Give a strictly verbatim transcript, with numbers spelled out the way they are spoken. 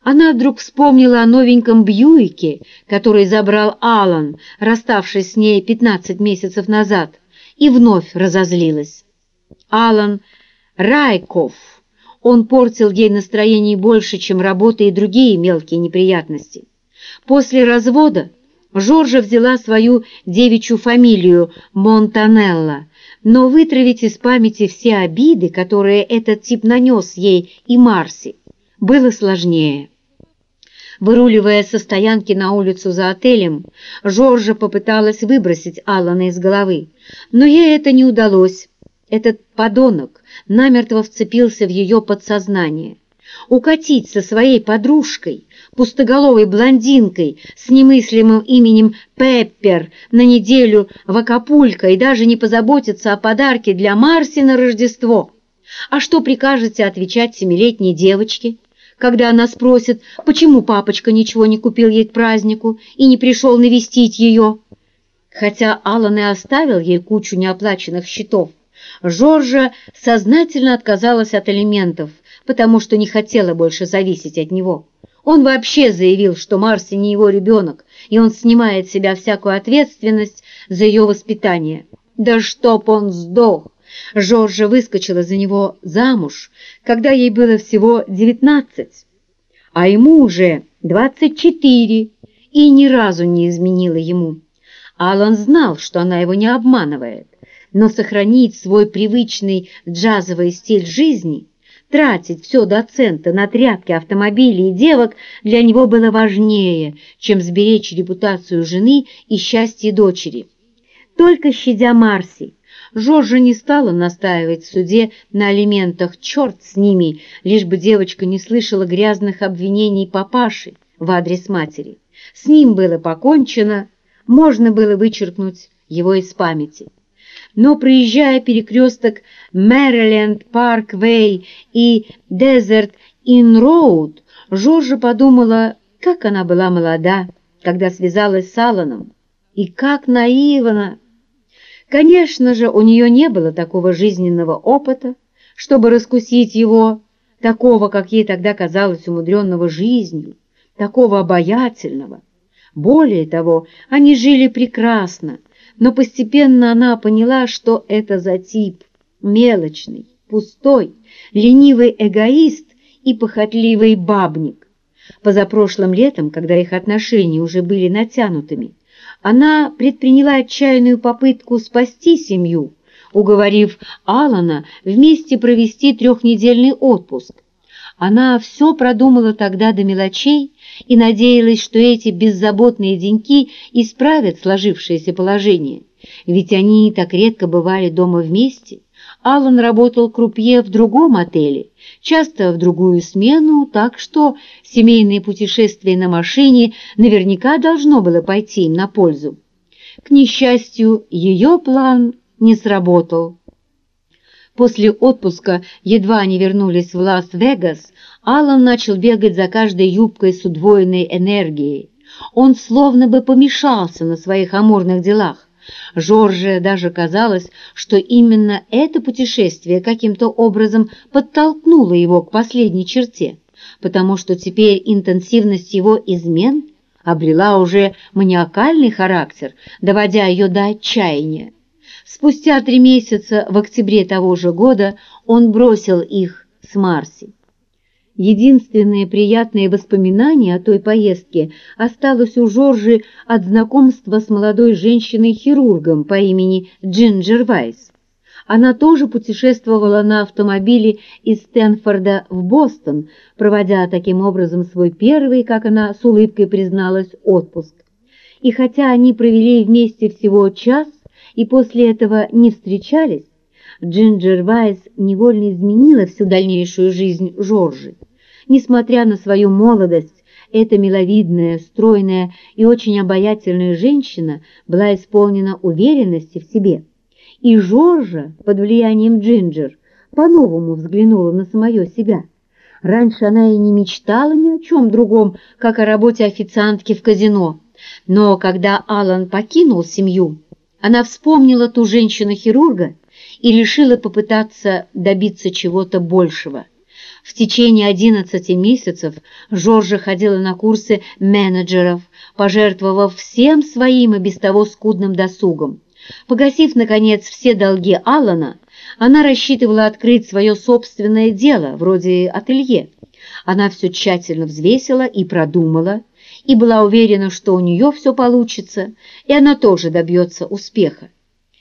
Она вдруг вспомнила о новеньком Бьюике, который забрал Алан, расставшись с ней пятнадцать месяцев назад, и вновь разозлилась. Алан Райков. Он портил ей настроение больше, чем работа и другие мелкие неприятности. После развода Жоржа взяла свою девичью фамилию Монтанелло, но вытравить из памяти все обиды, которые этот тип нанес ей и Марси, было сложнее. Выруливая со стоянки на улицу за отелем, Жоржа попыталась выбросить Алана из головы, но ей это не удалось. Этот подонок намертво вцепился в ее подсознание. Укатить со своей подружкой, пустоголовой блондинкой с немыслимым именем Пеппер на неделю в Акапулько и даже не позаботиться о подарке для Марси на Рождество. А что прикажете отвечать семилетней девочке, когда она спросит, почему папочка ничего не купил ей к празднику и не пришел навестить ее? Хотя Алан и оставил ей кучу неоплаченных счетов, Жоржа сознательно отказалась от алиментов, потому что не хотела больше зависеть от него. Он вообще заявил, что Марси не его ребенок, и он снимает с себя всякую ответственность за ее воспитание. Да чтоб он сдох! Жоржа выскочила за него замуж, когда ей было всего девятнадцать, а ему уже двадцать четыре, и ни разу не изменила ему. Алан знал, что она его не обманывает, но сохранить свой привычный джазовый стиль жизни, тратить все до цента на тряпки, автомобили и девок для него было важнее, чем сберечь репутацию жены и счастье дочери. Только щадя Марси, Жоржа не стала настаивать в суде на алиментах, черт с ними, лишь бы девочка не слышала грязных обвинений папаши в адрес матери. С ним было покончено, можно было вычеркнуть его из памяти. Но, проезжая перекресток Мэриленд Парквей и Дезерт Inn Роуд, Жоржа подумала, как она была молода, когда связалась с Аланом, и как наивна. Конечно же, у нее не было такого жизненного опыта, чтобы раскусить его, такого, как ей тогда казалось, умудренного жизнью, такого обаятельного. Более того, они жили прекрасно, но постепенно она поняла, что это за тип: мелочный, пустой, ленивый эгоист и похотливый бабник. Позапрошлым летом, когда их отношения уже были натянутыми, она предприняла отчаянную попытку спасти семью, уговорив Алана вместе провести трехнедельный отпуск. Она все продумала тогда до мелочей и надеялась, что эти беззаботные деньки исправят сложившееся положение, ведь они так редко бывали дома вместе. Алан работал крупье в другом отеле, часто в другую смену, так что семейное путешествие на машине наверняка должно было пойти им на пользу. К несчастью, ее план не сработал. После отпуска, едва они вернулись в Лас-Вегас, Алан начал бегать за каждой юбкой с удвоенной энергией. Он словно бы помешался на своих амурных делах. Жорже даже казалось, что именно это путешествие каким-то образом подтолкнуло его к последней черте, потому что теперь интенсивность его измен обрела уже маниакальный характер, доводя ее до отчаяния. Спустя три месяца, в октябре того же года, он бросил их с Марси. Единственное приятное воспоминание о той поездке осталось у Жоржи от знакомства с молодой женщиной-хирургом по имени Джинджер Вайс. Она тоже путешествовала на автомобиле из Стэнфорда в Бостон, проводя таким образом свой первый, как она с улыбкой призналась, отпуск. И хотя они провели вместе всего час и после этого не встречались, Джинджер Вайс невольно изменила всю дальнейшую жизнь Жоржи. Несмотря на свою молодость, эта миловидная, стройная и очень обаятельная женщина была исполнена уверенности в себе. И Жоржа, под влиянием Джинджер, по-новому взглянула на самое себя. Раньше она и не мечтала ни о чем другом, как о работе официантки в казино. Но когда Алан покинул семью, она вспомнила ту женщину-хирурга и решила попытаться добиться чего-то большего. В течение одиннадцати месяцев Жоржа ходила на курсы менеджеров, пожертвовав всем своим и без того скудным досугом. Погасив, наконец, все долги Алана, она рассчитывала открыть свое собственное дело, вроде ателье. Она все тщательно взвесила и продумала, и была уверена, что у нее все получится, и она тоже добьется успеха.